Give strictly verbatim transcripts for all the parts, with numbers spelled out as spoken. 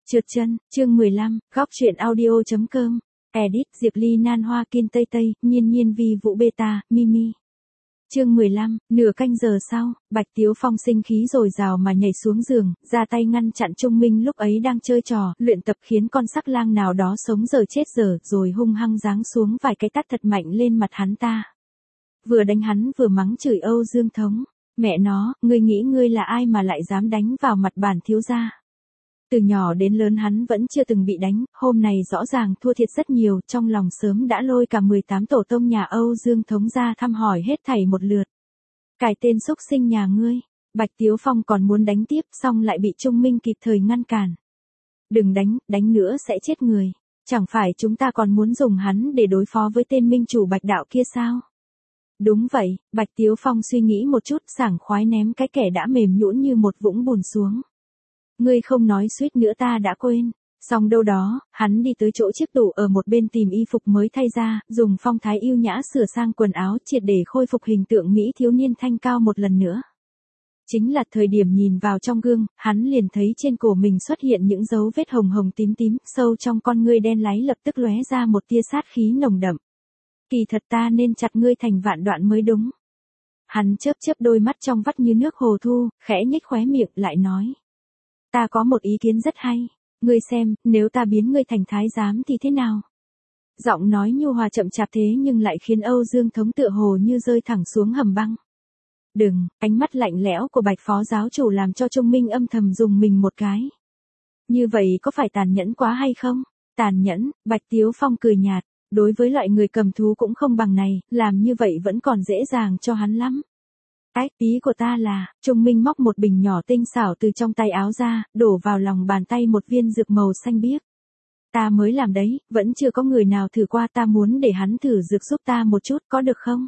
Trượt chân, chương mười lăm, góc truyện audio.com. Edit Diệp Ly Nan Hoa Kin Tây Tây, Nhiên Nhiên Vi Vũ Beta, Mimi. Chương mười lăm, nửa canh giờ sau, Bạch Tiếu Phong sinh khí dồi dào mà nhảy xuống giường, ra tay ngăn chặn Trung Minh lúc ấy đang chơi trò, luyện tập khiến con sắc lang nào đó sống giờ chết giờ, rồi hung hăng giáng xuống vài cái tát thật mạnh lên mặt hắn ta. Vừa đánh hắn vừa mắng chửi Âu Dương Thống. Mẹ nó, ngươi nghĩ ngươi là ai mà lại dám đánh vào mặt bản thiếu gia? Từ nhỏ đến lớn hắn vẫn chưa từng bị đánh, hôm nay rõ ràng thua thiệt rất nhiều, trong lòng sớm đã lôi cả mười tám tổ tông nhà Âu Dương Thống ra thăm hỏi hết thảy một lượt. Cài tên xúc sinh nhà ngươi, Bạch Tiếu Phong còn muốn đánh tiếp, xong lại bị Trung Minh kịp thời ngăn cản. Đừng đánh, đánh nữa sẽ chết người, chẳng phải chúng ta còn muốn dùng hắn để đối phó với tên minh chủ Bạch Đạo kia sao? Đúng vậy, Bạch Tiếu Phong suy nghĩ một chút, sảng khoái ném cái kẻ đã mềm nhũn như một vũng bùn xuống. Ngươi không nói suýt nữa ta đã quên. Xong đâu đó, hắn đi tới chỗ chiếc tủ ở một bên tìm y phục mới thay ra, dùng phong thái yêu nhã sửa sang quần áo triệt để khôi phục hình tượng Mỹ thiếu niên thanh cao một lần nữa. Chính là thời điểm nhìn vào trong gương, hắn liền thấy trên cổ mình xuất hiện những dấu vết hồng hồng tím tím, sâu trong con ngươi đen láy lập tức lóe ra một tia sát khí nồng đậm. Kỳ thật ta nên chặt ngươi thành vạn đoạn mới đúng. Hắn chớp chớp đôi mắt trong vắt như nước hồ thu, khẽ nhếch khóe miệng lại nói. Ta có một ý kiến rất hay, ngươi xem, nếu ta biến ngươi thành thái giám thì thế nào? Giọng nói nhu hòa chậm chạp thế nhưng lại khiến Âu Dương Thống tựa hồ như rơi thẳng xuống hầm băng. Đừng, ánh mắt lạnh lẽo của Bạch phó giáo chủ làm cho Trung Minh âm thầm dùng mình một cái. Như vậy có phải tàn nhẫn quá hay không? Tàn nhẫn, Bạch Tiếu Phong cười nhạt, đối với loại người cầm thú cũng không bằng này, làm như vậy vẫn còn dễ dàng cho hắn lắm. Ách, ý của ta là, Trung Minh móc một bình nhỏ tinh xảo từ trong tay áo ra, đổ vào lòng bàn tay một viên dược màu xanh biếc. Ta mới làm đấy, vẫn chưa có người nào thử qua, ta muốn để hắn thử dược giúp ta một chút, có được không?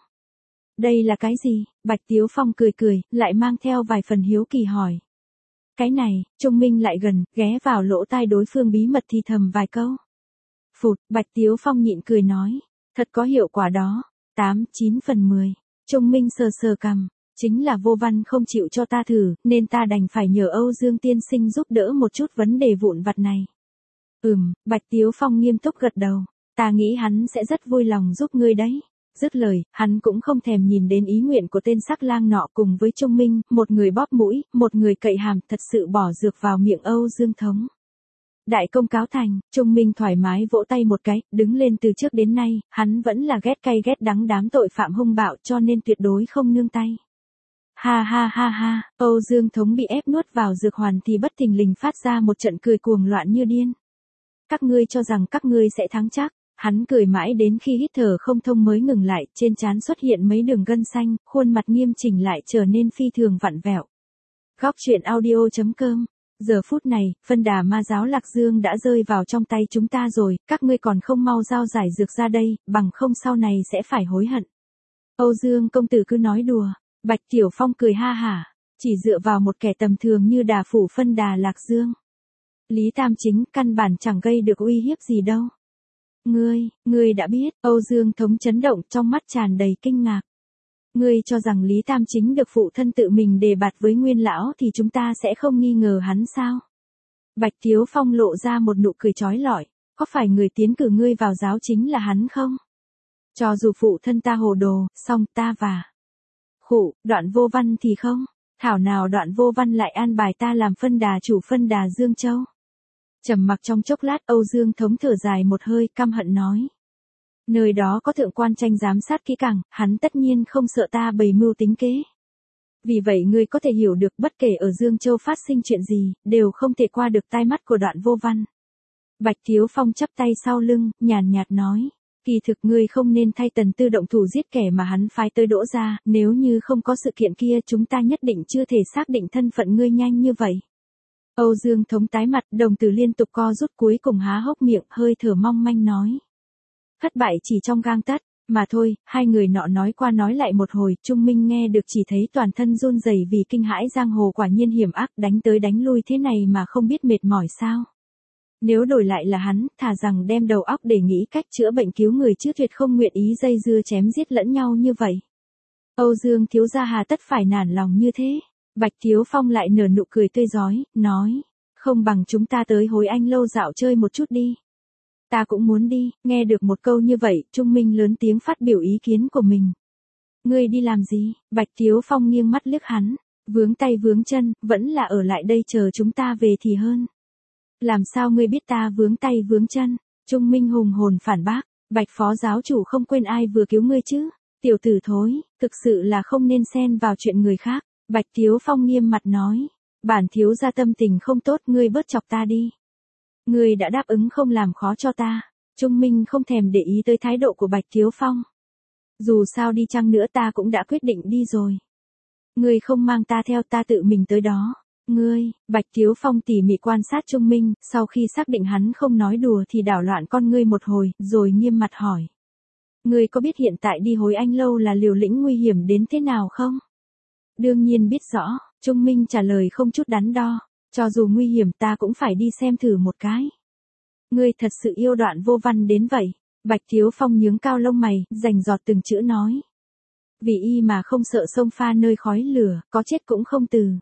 Đây là cái gì? Bạch Tiếu Phong cười cười, lại mang theo vài phần hiếu kỳ hỏi. Cái này, Trung Minh lại gần, ghé vào lỗ tai đối phương bí mật thì thầm vài câu. Phụt, Bạch Tiếu Phong nhịn cười nói, thật có hiệu quả đó, tám, chín phần mười. Trung Minh sờ sờ cằm. Chính là Vô Văn không chịu cho ta thử, nên ta đành phải nhờ Âu Dương tiên sinh giúp đỡ một chút vấn đề vụn vặt này. Ừm, Bạch Tiếu Phong nghiêm túc gật đầu, ta nghĩ hắn sẽ rất vui lòng giúp ngươi đấy. Dứt lời, hắn cũng không thèm nhìn đến ý nguyện của tên sắc lang nọ cùng với Trung Minh, một người bóp mũi, một người cậy hàm, thật sự bỏ dược vào miệng Âu Dương Thống. Đại công cáo thành, Trung Minh thoải mái vỗ tay một cái, đứng lên. Từ trước đến nay, hắn vẫn là ghét cay ghét đắng đám tội phạm hung bạo cho nên tuyệt đối không nương tay. Ha ha ha ha, Âu Dương Thống bị ép nuốt vào dược hoàn thì bất thình lình phát ra một trận cười cuồng loạn như điên. Các ngươi cho rằng các ngươi sẽ thắng chắc, hắn cười mãi đến khi hít thở không thông mới ngừng lại, trên trán xuất hiện mấy đường gân xanh, khuôn mặt nghiêm chỉnh lại trở nên phi thường vặn vẹo. Góc truyện audio.com. Giờ phút này, phân đà ma giáo Lạc Dương đã rơi vào trong tay chúng ta rồi, các ngươi còn không mau giao giải dược ra đây, bằng không sau này sẽ phải hối hận. Âu Dương công tử cứ nói đùa. Bạch Tiểu Phong cười ha hả, chỉ dựa vào một kẻ tầm thường như đà phủ phân đà Lạc Dương. Lý Tam Chính căn bản chẳng gây được uy hiếp gì đâu. Ngươi, ngươi đã biết, Âu Dương Thống chấn động trong mắt tràn đầy kinh ngạc. Ngươi cho rằng Lý Tam Chính được phụ thân tự mình đề bạt với Nguyên Lão thì chúng ta sẽ không nghi ngờ hắn sao? Bạch Tiếu Phong lộ ra một nụ cười chói lọi, có phải người tiến cử ngươi vào giáo chính là hắn không? Cho dù phụ thân ta hồ đồ, song ta và... Khụ, Đoạn Vô Văn thì không, thảo nào Đoạn Vô Văn lại an bài ta làm phân đà chủ phân đà Dương Châu. Trầm mặc trong chốc lát, Âu Dương Thống thở dài một hơi, căm hận nói. Nơi đó có thượng quan tranh giám sát kỹ càng, hắn tất nhiên không sợ ta bày mưu tính kế. Vì vậy ngươi có thể hiểu được bất kể ở Dương Châu phát sinh chuyện gì, đều không thể qua được tai mắt của Đoạn Vô Văn. Bạch Tiếu Phong chắp tay sau lưng, nhàn nhạt nói. Kỳ thực ngươi không nên thay Tần Tư động thủ giết kẻ mà hắn phái tới Đỗ gia, nếu như không có sự kiện kia chúng ta nhất định chưa thể xác định thân phận ngươi nhanh như vậy. Âu Dương Thống tái mặt, đồng tử liên tục co rút, cuối cùng há hốc miệng, hơi thở mong manh nói. Thất bại chỉ trong gang tấc, mà thôi. Hai người nọ nói qua nói lại một hồi, Trung Minh nghe được chỉ thấy toàn thân run rẩy vì kinh hãi, giang hồ quả nhiên hiểm ác, đánh tới đánh lui thế này mà không biết mệt mỏi sao. Nếu đổi lại là hắn, thà rằng đem đầu óc để nghĩ cách chữa bệnh cứu người chứ tuyệt không nguyện ý dây dưa chém giết lẫn nhau như vậy. Âu Dương thiếu gia hà tất phải nản lòng như thế. Bạch Tiếu Phong lại nở nụ cười tươi rói, nói. Không bằng chúng ta tới Hối Anh lâu dạo chơi một chút đi. Ta cũng muốn đi. Nghe được một câu như vậy, Trung Minh lớn tiếng phát biểu ý kiến của mình. Ngươi đi làm gì? Bạch Tiếu Phong nghiêng mắt liếc hắn. Vướng tay vướng chân, vẫn là ở lại đây chờ chúng ta về thì hơn. Làm sao ngươi biết ta vướng tay vướng chân? Trung Minh hùng hồn phản bác. Bạch phó giáo chủ không quên ai vừa cứu ngươi chứ? Tiểu tử thối, thực sự là không nên xen vào chuyện người khác. Bạch Tiếu Phong nghiêm mặt nói. Bản thiếu gia tâm tình không tốt, ngươi bớt chọc ta đi. Ngươi đã đáp ứng không làm khó cho ta. Trung Minh không thèm để ý tới thái độ của Bạch Tiếu Phong. Dù sao đi chăng nữa ta cũng đã quyết định đi rồi. Ngươi không mang ta theo, ta tự mình tới đó. Ngươi, Bạch Tiếu Phong tỉ mỉ quan sát Trung Minh, sau khi xác định hắn không nói đùa thì đảo loạn con ngươi một hồi, rồi nghiêm mặt hỏi. Ngươi có biết hiện tại đi Hối Anh lâu là liều lĩnh nguy hiểm đến thế nào không? Đương nhiên biết rõ, Trung Minh trả lời không chút đắn đo. Cho dù nguy hiểm ta cũng phải đi xem thử một cái. Ngươi thật sự yêu Đoạn Vô Văn đến vậy. Bạch Tiếu Phong nhướng cao lông mày, rành giọt từng chữ nói. Vì y mà không sợ sông pha nơi khói lửa, có chết cũng không từ.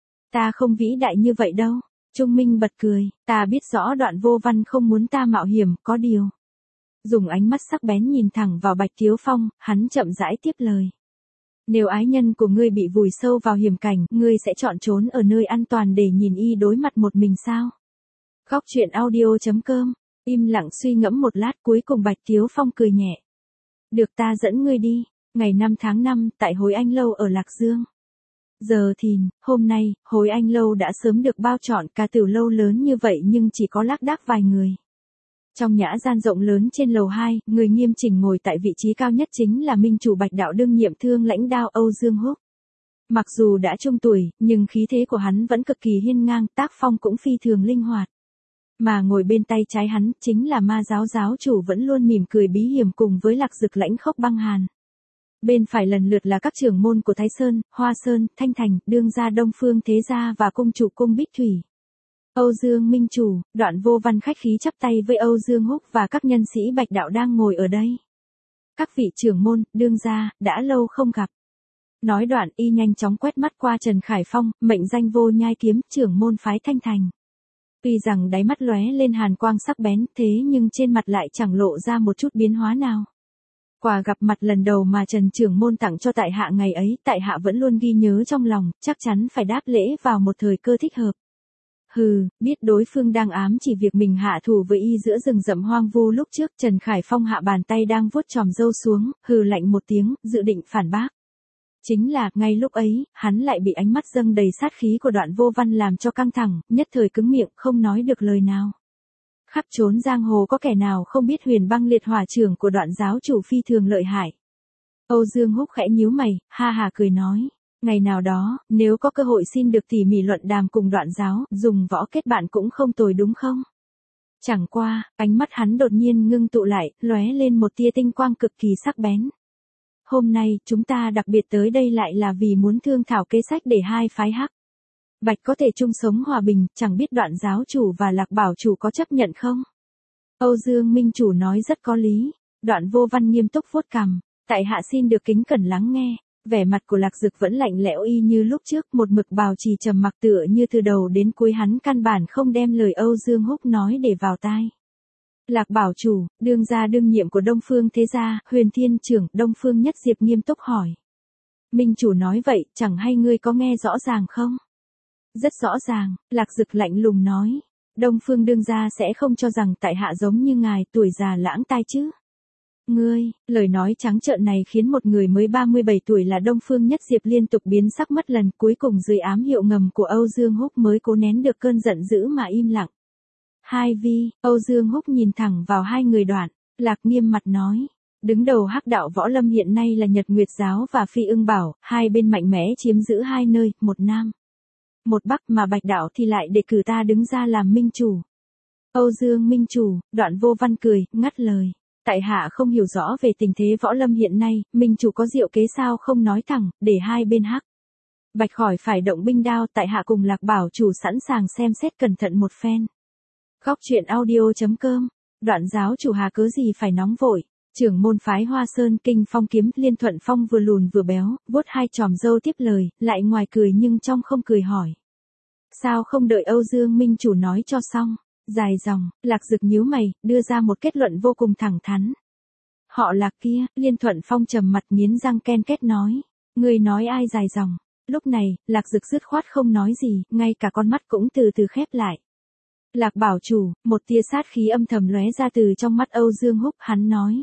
Ta không vĩ đại như vậy đâu. Trung Minh bật cười, ta biết rõ Đoạn Vô Văn không muốn ta mạo hiểm, có điều. Dùng ánh mắt sắc bén nhìn thẳng vào Bạch Tiếu Phong, hắn chậm rãi tiếp lời. Nếu ái nhân của ngươi bị vùi sâu vào hiểm cảnh, ngươi sẽ chọn trốn ở nơi an toàn để nhìn y đối mặt một mình sao? Góc truyện audio chấm com. Im lặng suy ngẫm một lát, cuối cùng Bạch Tiếu Phong cười nhẹ. Được, ta dẫn ngươi đi. Ngày năm tháng năm, tại Hối Anh lâu ở Lạc Dương. Giờ thìn, hôm nay, Hối Anh lâu đã sớm được bao trọn, cả tiểu lâu lớn như vậy nhưng chỉ có lác đác vài người. Trong nhã gian rộng lớn trên lầu hai, người nghiêm chỉnh ngồi tại vị trí cao nhất chính là minh chủ Bạch đạo đương nhiệm thương lãnh đao Âu Dương Húc. Mặc dù đã trung tuổi, nhưng khí thế của hắn vẫn cực kỳ hiên ngang, tác phong cũng phi thường linh hoạt. Mà ngồi bên tay trái hắn, chính là ma giáo giáo chủ vẫn luôn mỉm cười bí hiểm cùng với Lạc Dực lãnh khốc băng hàn. Bên phải lần lượt là các trưởng môn của Thái Sơn, Hoa Sơn, Thanh Thành, Đương gia Đông Phương Thế Gia và cung chủ cung Bích Thủy. Âu Dương minh chủ, Đoạn Vô Văn khách khí chắp tay với Âu Dương Húc và các nhân sĩ Bạch đạo đang ngồi ở đây. Các vị trưởng môn, đương gia, đã lâu không gặp. Nói đoạn y nhanh chóng quét mắt qua Trần Khải Phong, mệnh danh Vô Nhai Kiếm, trưởng môn phái Thanh Thành. Tuy rằng đáy mắt lóe lên hàn quang sắc bén, thế nhưng trên mặt lại chẳng lộ ra một chút biến hóa nào. Quà gặp mặt lần đầu mà Trần trưởng môn tặng cho tại hạ ngày ấy, tại hạ vẫn luôn ghi nhớ trong lòng, chắc chắn phải đáp lễ vào một thời cơ thích hợp. Hừ, biết đối phương đang ám chỉ việc mình hạ thủ với y giữa rừng rậm hoang vu lúc trước, Trần Khải Phong hạ bàn tay đang vuốt chòm râu xuống, hừ lạnh một tiếng, dự định phản bác. Chính là, ngay lúc ấy, hắn lại bị ánh mắt dâng đầy sát khí của Đoạn Vô Văn làm cho căng thẳng, nhất thời cứng miệng, không nói được lời nào. Khắp trốn giang hồ có kẻ nào không biết Huyền Băng Liệt Hỏa trưởng của Đoạn giáo chủ phi thường lợi hại. Âu Dương Húc khẽ nhíu mày, ha hà cười nói. Ngày nào đó, nếu có cơ hội xin được tỉ mỉ luận đàm cùng Đoạn giáo, dùng võ kết bạn cũng không tồi đúng không? Chẳng qua, ánh mắt hắn đột nhiên ngưng tụ lại, lóe lên một tia tinh quang cực kỳ sắc bén. Hôm nay, chúng ta đặc biệt tới đây lại là vì muốn thương thảo kế sách để hai phái Hắc Bạch có thể chung sống hòa bình, chẳng biết Đoạn giáo chủ và Lạc Bảo chủ có chấp nhận không? Âu Dương minh chủ nói rất có lý. Đoạn Vô Văn nghiêm túc vuốt cằm. Tại hạ xin được kính cẩn lắng nghe. Vẻ mặt của Lạc Dực vẫn lạnh lẽo y như lúc trước, một mực bào trì trầm mặc tựa như từ đầu đến cuối hắn căn bản không đem lời Âu Dương Húc nói để vào tai. Lạc Bảo chủ, đương gia đương nhiệm của Đông Phương Thế Gia, Huyền Thiên trưởng, Đông Phương Nhất Diệp nghiêm túc hỏi. Minh chủ nói vậy, chẳng hay ngươi có nghe rõ ràng không? Rất rõ ràng, Lạc Dực lạnh lùng nói. Đông Phương đương gia sẽ không cho rằng tại hạ giống như ngài tuổi già lãng tai chứ. Ngươi, lời nói trắng trợn này khiến một người mới ba mươi bảy tuổi là Đông Phương Nhất Diệp liên tục biến sắc mất lần, cuối cùng dưới ám hiệu ngầm của Âu Dương Húc mới cố nén được cơn giận dữ mà im lặng. Hai vi, Âu Dương Húc nhìn thẳng vào hai người Đoạn, Lạc nghiêm mặt nói. Đứng đầu Hắc đạo võ lâm hiện nay là Nhật Nguyệt giáo và Phi Ưng Bảo, hai bên mạnh mẽ chiếm giữ hai nơi, một nam, một bắc, mà Bạch đạo thì lại để cử ta đứng ra làm minh chủ. Âu Dương minh chủ, Đoạn Vô Văn cười, ngắt lời. Tại hạ không hiểu rõ về tình thế võ lâm hiện nay, minh chủ có diệu kế sao không nói thẳng, để hai bên Hắc Bạch khỏi phải động binh đao, tại hạ cùng Lạc Bảo chủ sẵn sàng xem xét cẩn thận một phen. Góc truyện audio chấm com. Đoạn giáo chủ hà cớ gì phải nóng vội. Trưởng môn phái Hoa Sơn Kinh Phong Kiếm, Liên Thuận Phong vừa lùn vừa béo, vuốt hai chòm râu tiếp lời, lại ngoài cười nhưng trong không cười hỏi. Sao không đợi Âu Dương Minh Chủ nói cho xong? Dài dòng, Lạc Dực nhíu mày, đưa ra một kết luận vô cùng thẳng thắn. Họ Lạc kia, Liên Thuận Phong trầm mặt nghiến răng ken két nói. Người nói ai dài dòng? Lúc này, Lạc Dực dứt khoát không nói gì, ngay cả con mắt cũng từ từ khép lại. Lạc bảo chủ, một tia sát khí âm thầm lóe ra từ trong mắt Âu Dương Húc, hắn nói.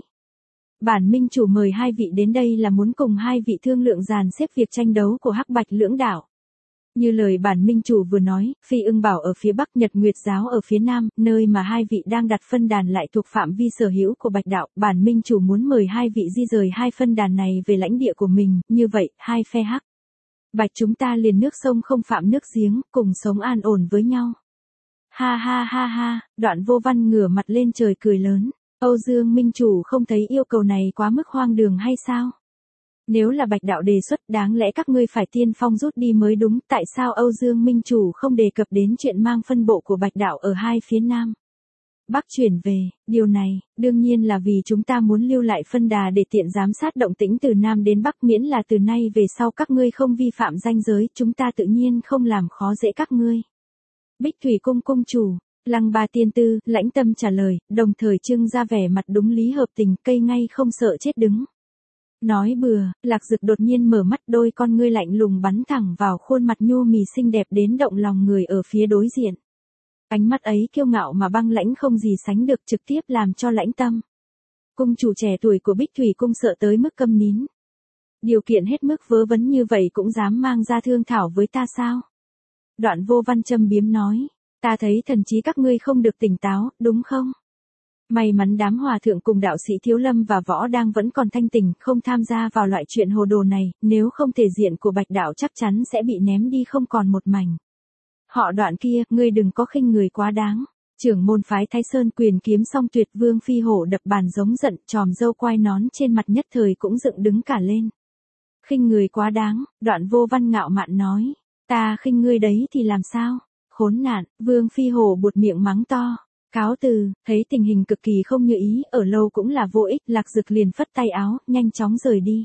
Bản minh chủ mời hai vị đến đây là muốn cùng hai vị thương lượng dàn xếp việc tranh đấu của Hắc Bạch lưỡng đạo. Như lời bản minh chủ vừa nói, Phi Ưng Bảo ở phía Bắc, Nhật Nguyệt Giáo ở phía Nam, nơi mà hai vị đang đặt phân đàn lại thuộc phạm vi sở hữu của Bạch đạo, bản minh chủ muốn mời hai vị di rời hai phân đàn này về lãnh địa của mình, như vậy, hai phe Hắc Bạch chúng ta liền nước sông không phạm nước giếng, cùng sống an ổn với nhau. Ha ha ha ha, Đoạn Vô Văn ngửa mặt lên trời cười lớn. Âu Dương Minh Chủ không thấy yêu cầu này quá mức hoang đường hay sao? Nếu là Bạch đạo đề xuất, đáng lẽ các ngươi phải tiên phong rút đi mới đúng, tại sao Âu Dương Minh Chủ không đề cập đến chuyện mang phân bộ của Bạch đạo ở hai phía Nam Bắc chuyển về? Điều này, đương nhiên là vì chúng ta muốn lưu lại phân đà để tiện giám sát động tĩnh từ Nam đến Bắc, miễn là từ nay về sau các ngươi không vi phạm ranh giới, chúng ta tự nhiên không làm khó dễ các ngươi. Bích Thủy Cung cung chủ, Lăng Ba Tiên Tư, lãnh tâm trả lời, đồng thời trưng ra vẻ mặt đúng lý hợp tình, cây ngay không sợ chết đứng. Nói bừa, Lạc Dực đột nhiên mở mắt, đôi con ngươi lạnh lùng bắn thẳng vào khuôn mặt nhu mì xinh đẹp đến động lòng người ở phía đối diện. Ánh mắt ấy kiêu ngạo mà băng lãnh không gì sánh được, trực tiếp làm cho lãnh tâm. Cung chủ trẻ tuổi của Bích Thủy Cung sợ tới mức câm nín. Điều kiện hết mức vớ vẩn như vậy cũng dám mang ra thương thảo với ta sao? Đoạn Vô Văn châm biếm nói. Ta thấy thần trí các ngươi không được tỉnh táo, đúng không? May mắn đám hòa thượng cùng đạo sĩ Thiếu Lâm và Võ đang vẫn còn thanh tỉnh, không tham gia vào loại chuyện hồ đồ này, nếu không thể diện của Bạch đạo chắc chắn sẽ bị ném đi không còn một mảnh. Họ Đoạn kia, ngươi đừng có khinh người quá đáng. Trưởng môn phái Thái Sơn quyền kiếm song tuyệt Vương Phi Hổ đập bàn giống giận, tròm râu quai nón trên mặt nhất thời cũng dựng đứng cả lên. Khinh người quá đáng, Đoạn Vô Văn ngạo mạn nói. Ta khinh ngươi đấy thì làm sao? Khốn nạn, Vương Phi Hổ buột miệng mắng to. Cáo từ, thấy tình hình cực kỳ không như ý, ở lâu cũng là vô ích, Lạc Dực liền phất tay áo, nhanh chóng rời đi.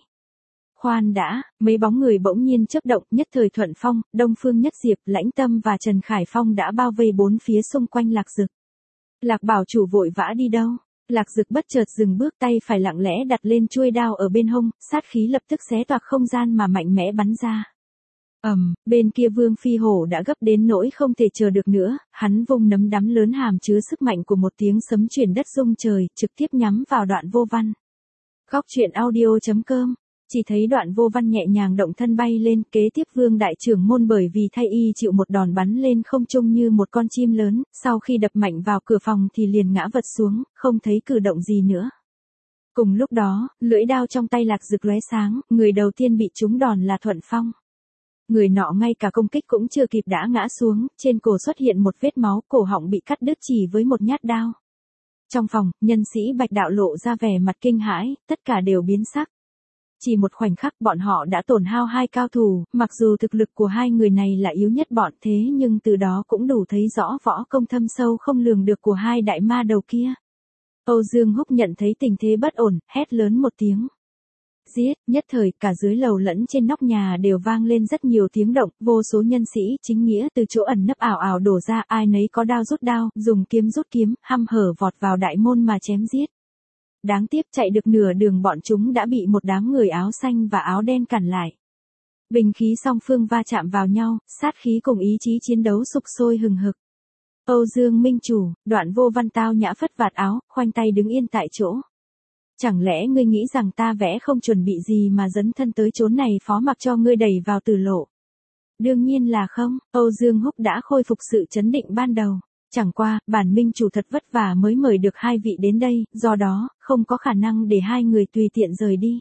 Khoan đã, mấy bóng người bỗng nhiên chớp động, nhất thời Thuận Phong, Đông Phương Nhất Diệp, Lãnh Tâm và Trần Khải Phong đã bao vây bốn phía xung quanh Lạc Dực. Lạc bảo chủ vội vã đi đâu? Lạc Dực bất chợt dừng bước, tay phải lặng lẽ đặt lên chuôi đao ở bên hông, sát khí lập tức xé toạc không gian mà mạnh mẽ bắn ra. Ầm, um, bên kia Vương Phi Hổ đã gấp đến nỗi không thể chờ được nữa, hắn vung nắm đấm lớn hàm chứa sức mạnh của một tiếng sấm chuyển đất rung trời, trực tiếp nhắm vào Đoạn Vô Văn. Góc truyện audio chấm com, chỉ thấy Đoạn Vô Văn nhẹ nhàng động thân bay lên, kế tiếp Vương đại trưởng môn bởi vì thay y chịu một đòn bắn lên không trung như một con chim lớn, sau khi đập mạnh vào cửa phòng thì liền ngã vật xuống, không thấy cử động gì nữa. Cùng lúc đó, lưỡi đao trong tay Lạc Dực lóe sáng, người đầu tiên bị trúng đòn là Thuận Phong. Người nọ ngay cả công kích cũng chưa kịp đã ngã xuống, trên cổ xuất hiện một vết máu, cổ họng bị cắt đứt chỉ với một nhát đao. Trong phòng, nhân sĩ Bạch đạo lộ ra vẻ mặt kinh hãi, tất cả đều biến sắc. Chỉ một khoảnh khắc bọn họ đã tổn hao hai cao thủ, mặc dù thực lực của hai người này là yếu nhất bọn thế nhưng từ đó cũng đủ thấy rõ võ công thâm sâu không lường được của hai đại ma đầu kia. Âu Dương Húc nhận thấy tình thế bất ổn, hét lớn một tiếng. Giết, nhất thời cả dưới lầu lẫn trên nóc nhà đều vang lên rất nhiều tiếng động, vô số nhân sĩ chính nghĩa từ chỗ ẩn nấp ảo ảo đổ ra, ai nấy có đao rút đao, dùng kiếm rút kiếm, hăm hở vọt vào đại môn mà chém giết. Đáng tiếc chạy được nửa đường bọn chúng đã bị một đám người áo xanh và áo đen cản lại. Bình khí song phương va chạm vào nhau, sát khí cùng ý chí chiến đấu sục sôi hừng hực. Âu Dương Minh Chủ, Đoạn Vô Văn tao nhã phất vạt áo, khoanh tay đứng yên tại chỗ. Chẳng lẽ ngươi nghĩ rằng ta vẽ không chuẩn bị gì mà dấn thân tới chốn này phó mặc cho ngươi đẩy vào tử lộ? Đương nhiên là không, Âu Dương Húc đã khôi phục sự chấn định ban đầu. Chẳng qua, bản minh chủ thật vất vả mới mời được hai vị đến đây, do đó, không có khả năng để hai người tùy tiện rời đi.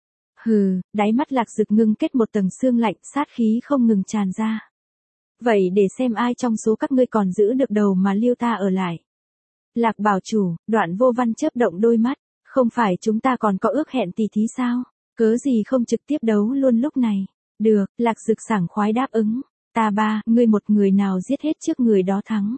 Hừ, đáy mắt Lạc Dực ngưng kết một tầng sương lạnh, sát khí không ngừng tràn ra. Vậy để xem ai trong số các ngươi còn giữ được đầu mà lưu ta ở lại. Lạc bảo chủ, Đoạn Vô Văn chớp động đôi mắt. Không phải chúng ta còn có ước hẹn tỉ thí sao? Cớ gì không trực tiếp đấu luôn lúc này? Được, Lạc Dực sảng khoái đáp ứng. Ta ba, ngươi một người nào giết hết trước người đó thắng.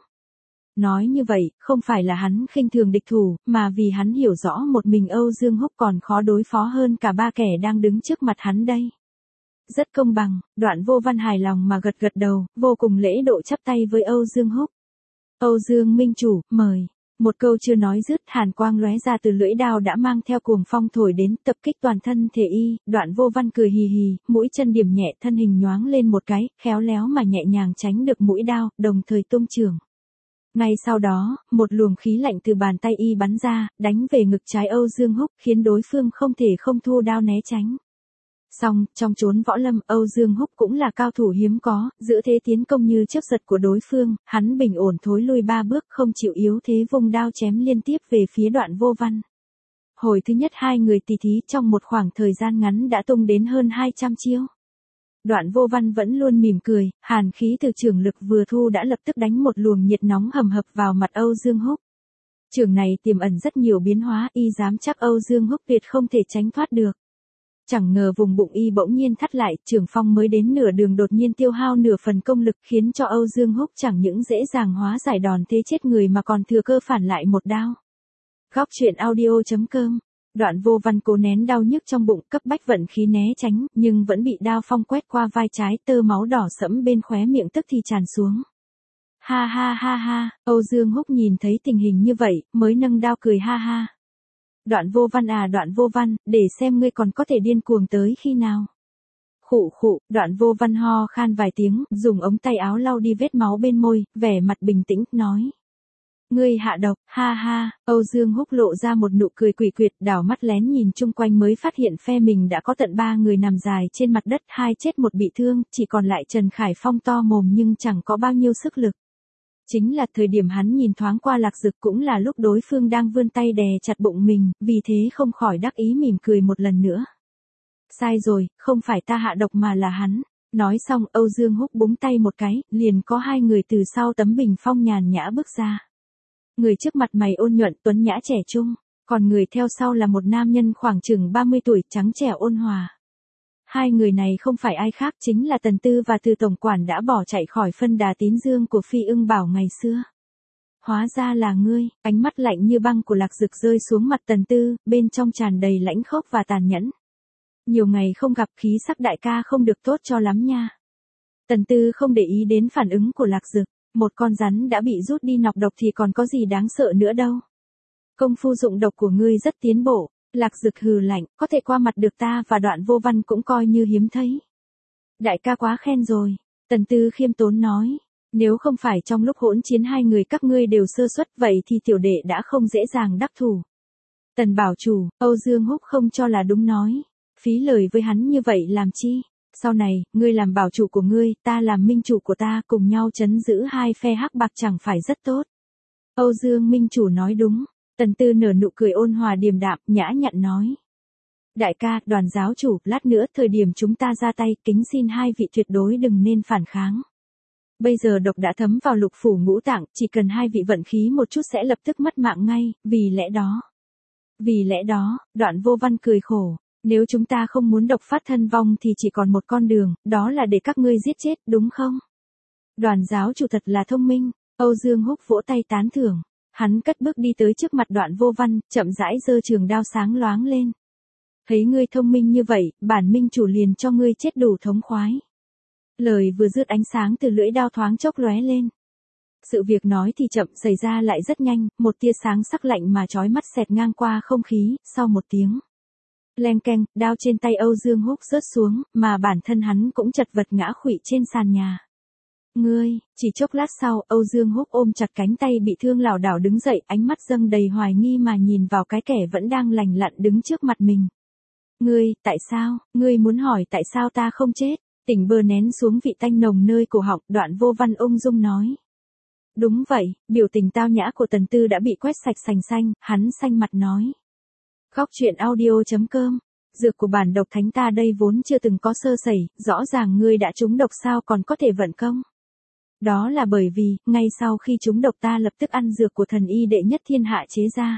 Nói như vậy, không phải là hắn khinh thường địch thủ, mà vì hắn hiểu rõ một mình Âu Dương Húc còn khó đối phó hơn cả ba kẻ đang đứng trước mặt hắn đây. rất công bằng, Đoạn Vô Văn hài lòng mà gật gật đầu, vô cùng lễ độ chắp tay với Âu Dương Húc. Âu Dương minh chủ, mời. Một câu chưa nói dứt, hàn quang lóe ra từ lưỡi đao đã mang theo cuồng phong thổi đến, tập kích toàn thân thể y, Đoạn Vô Văn cười hì hì, mũi chân điểm nhẹ, thân hình nhoáng lên một cái, khéo léo mà nhẹ nhàng tránh được mũi đao, đồng thời tung chưởng. Ngay sau đó, một luồng khí lạnh từ bàn tay y bắn ra, đánh về ngực trái Âu Dương Húc, khiến đối phương không thể không thu đao né tránh. Song, trong chốn võ lâm, Âu Dương Húc cũng là cao thủ hiếm có, giữa thế tiến công như chớp giật của đối phương, hắn bình ổn thối lui ba bước, không chịu yếu thế vung đao chém liên tiếp về phía Đoạn Vô Văn. Hồi thứ nhất hai người tỉ thí trong một khoảng thời gian ngắn đã tung đến hơn hai trăm chiêu. Đoạn Vô Văn vẫn luôn mỉm cười, hàn khí từ chưởng lực vừa thu đã lập tức đánh một luồng nhiệt nóng hầm hập vào mặt Âu Dương Húc. Chưởng này tiềm ẩn rất nhiều biến hóa, y dám chắc Âu Dương Húc tuyệt không thể tránh thoát được. Chẳng ngờ vùng bụng y bỗng nhiên thắt lại, chưởng phong mới đến nửa đường đột nhiên tiêu hao nửa phần công lực, khiến cho Âu Dương Húc chẳng những dễ dàng hóa giải đòn thế chết người mà còn thừa cơ phản lại một đao. Góc truyện audio chấm com. Đoạn Vô Văn cố nén đau nhức trong bụng, cấp bách vận khí né tránh, nhưng vẫn bị đao phong quét qua vai trái, tơ máu đỏ sẫm bên khóe miệng tức thì tràn xuống. Ha ha ha ha, Âu Dương Húc nhìn thấy tình hình như vậy, mới nâng đao cười ha ha. Đoạn Vô Văn à, Đoạn Vô Văn, để xem ngươi còn có thể điên cuồng tới khi nào. Khụ khụ, Đoạn Vô Văn ho khan vài tiếng, dùng ống tay áo lau đi vết máu bên môi, vẻ mặt bình tĩnh, nói. Ngươi hạ độc, ha ha, Âu Dương Húc lộ ra một nụ cười quỷ quyệt, đảo mắt lén nhìn chung quanh mới phát hiện phe mình đã có tận ba người nằm dài trên mặt đất, hai chết một bị thương, chỉ còn lại Trần Khải Phong to mồm nhưng chẳng có bao nhiêu sức lực. Chính là thời điểm hắn nhìn thoáng qua Lạc Dực, cũng là lúc đối phương đang vươn tay đè chặt bụng mình, vì thế không khỏi đắc ý mỉm cười một lần nữa. Sai rồi, không phải ta hạ độc mà là hắn. Nói xong, Âu Dương Húc búng tay một cái, liền có hai người từ sau tấm bình phong nhàn nhã bước ra. Người trước mặt mày ôn nhuận tuấn nhã trẻ trung, còn người theo sau là một nam nhân khoảng chừng ba mươi tuổi, trắng trẻo ôn hòa. Hai người này không phải ai khác, chính là Tần Tư và Từ tổng quản đã bỏ chạy khỏi phân đà Tín Dương của Phi Ưng Bảo ngày xưa. Hóa ra là ngươi, ánh mắt lạnh như băng của Lạc Dực rơi xuống mặt Tần Tư, bên trong tràn đầy lãnh khốc và tàn nhẫn. Nhiều ngày không gặp, khí sắc đại ca không được tốt cho lắm nha. Tần Tư không để ý đến phản ứng của Lạc Dực, một con rắn đã bị rút đi nọc độc thì còn có gì đáng sợ nữa đâu. Công phu dụng độc của ngươi rất tiến bộ. Lạc Dực hừ lạnh, có thể qua mặt được ta và Đoạn Vô Văn cũng coi như hiếm thấy. Đại ca quá khen rồi, Tần Tư khiêm tốn nói, nếu không phải trong lúc hỗn chiến hai người các ngươi đều sơ suất vậy thì tiểu đệ đã không dễ dàng đắc thủ. Tần bảo chủ, Âu Dương Húc không cho là đúng nói, phí lời với hắn như vậy làm chi, sau này, ngươi làm bảo chủ của ngươi, ta làm minh chủ của ta, cùng nhau trấn giữ hai phe hắc bạc chẳng phải rất tốt. Âu Dương minh chủ nói đúng. Tần Tư nở nụ cười ôn hòa điềm đạm, nhã nhặn nói. Đại ca, Đoàn giáo chủ, lát nữa thời điểm chúng ta ra tay, kính xin hai vị tuyệt đối đừng nên phản kháng. Bây giờ độc đã thấm vào lục phủ ngũ tạng, chỉ cần hai vị vận khí một chút sẽ lập tức mất mạng ngay, vì lẽ đó. Vì lẽ đó, Đoạn Vô Văn cười khổ, nếu chúng ta không muốn độc phát thân vong thì chỉ còn một con đường, đó là để các ngươi giết chết, đúng không? Đoàn giáo chủ thật là thông minh, Âu Dương Húc vỗ tay tán thưởng. Hắn cất bước đi tới trước mặt Đoạn Vô Văn, chậm rãi giơ trường đao sáng loáng lên. Thấy ngươi thông minh như vậy, bản minh chủ liền cho ngươi chết đủ thống khoái. Lời vừa dứt, ánh sáng từ lưỡi đao thoáng chốc lóe lên. Sự việc nói thì chậm, xảy ra lại rất nhanh, một tia sáng sắc lạnh mà chói mắt xẹt ngang qua không khí, sau một tiếng. Leng keng, đao trên tay Âu Dương Húc rớt xuống, mà bản thân hắn cũng chật vật ngã khuỵu trên sàn nhà. Ngươi, chỉ chốc lát sau, Âu Dương Húc ôm chặt cánh tay bị thương lảo đảo đứng dậy, ánh mắt dâng đầy hoài nghi mà nhìn vào cái kẻ vẫn đang lành lặn đứng trước mặt mình. Ngươi, tại sao, ngươi muốn hỏi tại sao ta không chết? Tỉnh bơ nén xuống vị tanh nồng nơi cổ họng, Đoạn Vô Văn ung dung nói. Đúng vậy, biểu tình tao nhã của Tần Tư đã bị quét sạch sành xanh, hắn xanh mặt nói. Góc truyện audio chấm com. Dược của bản độc thánh ta đây vốn chưa từng có sơ sẩy, rõ ràng ngươi đã trúng độc sao còn có thể vận công. Đó là bởi vì, ngay sau khi trúng độc ta lập tức ăn dược của thần y đệ nhất thiên hạ chế ra.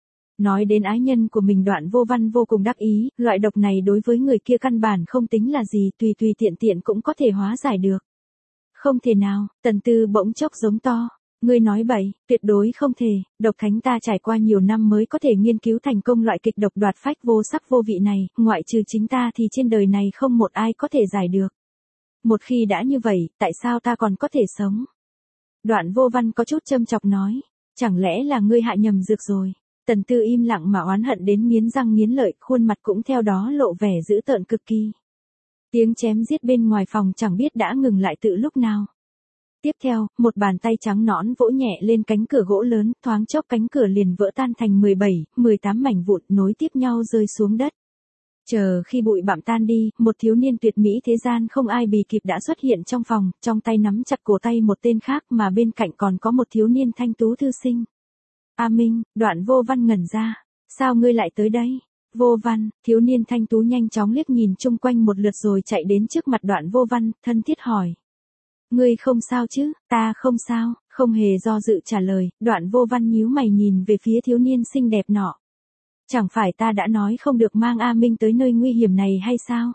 Nói đến ái nhân của mình, Đoạn Vô Văn vô cùng đắc ý, loại độc này đối với người kia căn bản không tính là gì, tùy tùy tiện tiện cũng có thể hóa giải được. Không thể nào, Tần Tư bỗng chốc giống to. Ngươi nói bậy, tuyệt đối không thể, độc thánh ta trải qua nhiều năm mới có thể nghiên cứu thành công loại kịch độc đoạt phách vô sắc vô vị này, ngoại trừ chính ta thì trên đời này không một ai có thể giải được. Một khi đã như vậy, tại sao ta còn có thể sống? Đoạn Vô Văn có chút châm chọc nói, chẳng lẽ là ngươi hạ nhầm dược rồi? Tần Tư im lặng mà oán hận đến nghiến răng nghiến lợi, khuôn mặt cũng theo đó lộ vẻ dữ tợn cực kỳ. Tiếng chém giết bên ngoài phòng chẳng biết đã ngừng lại từ lúc nào. Tiếp theo, một bàn tay trắng nõn vỗ nhẹ lên cánh cửa gỗ lớn, thoáng chốc cánh cửa liền vỡ tan thành mười bảy, mười tám mảnh vụn nối tiếp nhau rơi xuống đất. Chờ khi bụi bặm tan đi, một thiếu niên tuyệt mỹ thế gian không ai bì kịp đã xuất hiện trong phòng, trong tay nắm chặt cổ tay một tên khác mà bên cạnh còn có một thiếu niên thanh tú thư sinh. A Minh, Đoạn Vô Văn ngẩn ra, sao ngươi lại tới đây? Vô Văn, thiếu niên thanh tú nhanh chóng liếc nhìn chung quanh một lượt rồi chạy đến trước mặt Đoạn Vô Văn, thân thiết hỏi. Ngươi không sao chứ? Ta không sao, không hề do dự trả lời. Đoạn Vô Văn nhíu mày nhìn về phía thiếu niên xinh đẹp nọ. Chẳng phải ta đã nói không được mang A Minh tới nơi nguy hiểm này hay sao?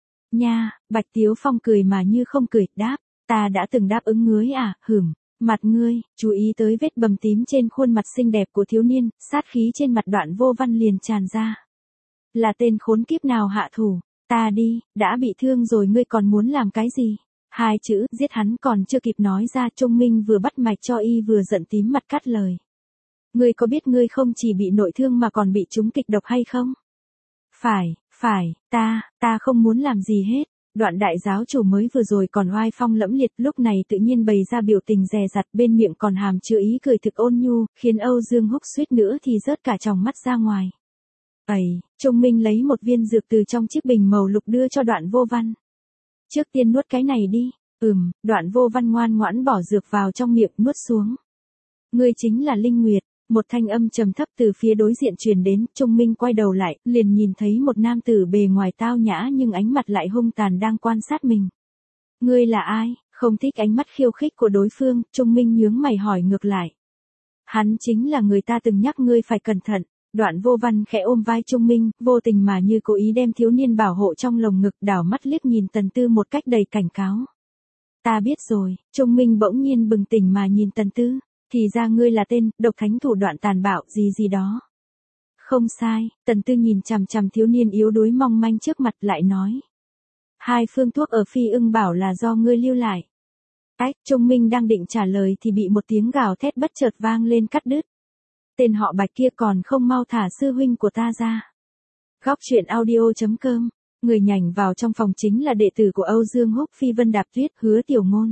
Nha, Bạch Tiếu Phong cười mà như không cười, đáp, ta đã từng đáp ứng ngươi à, hửm, mặt ngươi, chú ý tới vết bầm tím trên khuôn mặt xinh đẹp của thiếu niên, sát khí trên mặt Đoạn Vô Văn liền tràn ra. Là tên khốn kiếp nào hạ thủ, ta đi, đã bị thương rồi ngươi còn muốn làm cái gì? Hai chữ, giết hắn còn chưa kịp nói ra, Trung Minh vừa bắt mạch cho y vừa giận tím mặt cắt lời. Ngươi có biết ngươi không chỉ bị nội thương mà còn bị trúng kịch độc hay không? Phải, phải, ta, ta không muốn làm gì hết. Đoạn đại giáo chủ mới vừa rồi còn oai phong lẫm liệt, lúc này tự nhiên bày ra biểu tình dè dặt, bên miệng còn hàm chứa ý cười thực ôn nhu, khiến Âu Dương Húc suýt nữa thì rớt cả tròng mắt ra ngoài. Ây, Trung Minh lấy một viên dược từ trong chiếc bình màu lục đưa cho Đoạn Vô Văn. Trước tiên nuốt cái này đi. Ừm, Đoạn Vô Văn ngoan ngoãn bỏ dược vào trong miệng nuốt xuống. Ngươi chính là Linh Nguyệt. Một thanh âm trầm thấp từ phía đối diện truyền đến, Trung Minh quay đầu lại, liền nhìn thấy một nam tử bề ngoài tao nhã nhưng ánh mặt lại hung tàn đang quan sát mình. Ngươi là ai? Không thích ánh mắt khiêu khích của đối phương, Trung Minh nhướng mày hỏi ngược lại. Hắn chính là người ta từng nhắc ngươi phải cẩn thận. Đoạn Vô Văn khẽ ôm vai Trung Minh, vô tình mà như cố ý đem thiếu niên bảo hộ trong lồng ngực, đảo mắt liếc nhìn Tần Tư một cách đầy cảnh cáo. Ta biết rồi, Trung Minh bỗng nhiên bừng tỉnh mà nhìn Tần Tư. Thì ra ngươi là tên, độc thánh thủ đoạn tàn bạo gì gì đó. Không sai, Tần Tư nhìn chằm chằm thiếu niên yếu đuối mong manh trước mặt lại nói. Hai phương thuốc ở Phi Ưng Bảo là do ngươi lưu lại. Ách, Trung Minh đang định trả lời thì bị một tiếng gào thét bất chợt vang lên cắt đứt. Tên họ Bạch kia còn không mau thả sư huynh của ta ra. Góc truyện audio chấm com, người nhảnh vào trong phòng chính là đệ tử của Âu Dương Húc, Phi Vân Đạp Tuyết, Hứa Tiểu Ngôn.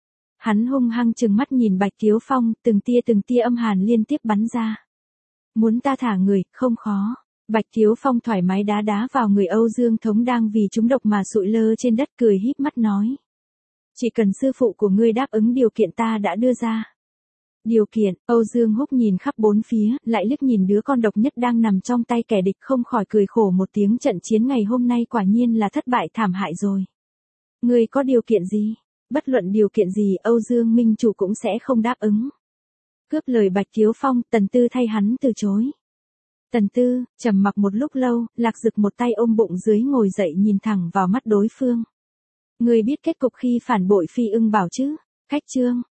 Hắn hung hăng trừng mắt nhìn Bạch Tiếu Phong, từng tia từng tia âm hàn liên tiếp bắn ra. Muốn ta thả người, không khó. Bạch Tiếu Phong thoải mái đá đá vào người Âu Dương Thống đang vì trúng độc mà sụi lơ trên đất, cười híp mắt nói. Chỉ cần sư phụ của ngươi đáp ứng điều kiện ta đã đưa ra. Điều kiện, Âu Dương Húc nhìn khắp bốn phía, lại liếc nhìn đứa con độc nhất đang nằm trong tay kẻ địch, không khỏi cười khổ một tiếng, trận chiến ngày hôm nay quả nhiên là thất bại thảm hại rồi. Ngươi có điều kiện gì? Bất luận điều kiện gì Âu Dương Minh Chủ cũng sẽ không đáp ứng. Cướp lời Bạch Tiếu Phong, Tần Tư thay hắn từ chối. Tần Tư, trầm mặc một lúc lâu, Lạc Dực một tay ôm bụng dưới ngồi dậy nhìn thẳng vào mắt đối phương. Ngươi biết kết cục khi phản bội Phi Ưng Bảo chứ? Khách trương,